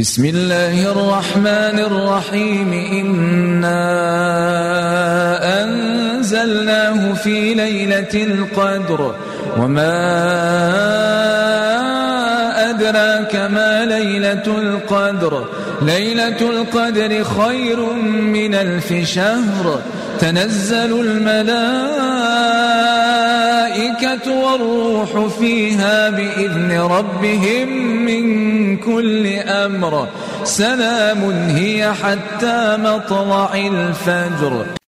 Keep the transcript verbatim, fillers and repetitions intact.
بسم الله الرحمن الرحيم إنا أنزلناه في ليلة القدر وما أدراك ما ليلة القدر ليلة القدر خير من ألف شهر تنزل الملائكة والروح فيها بإذن ربهم من كل أمر سلام هي حتى مطلع الفجر.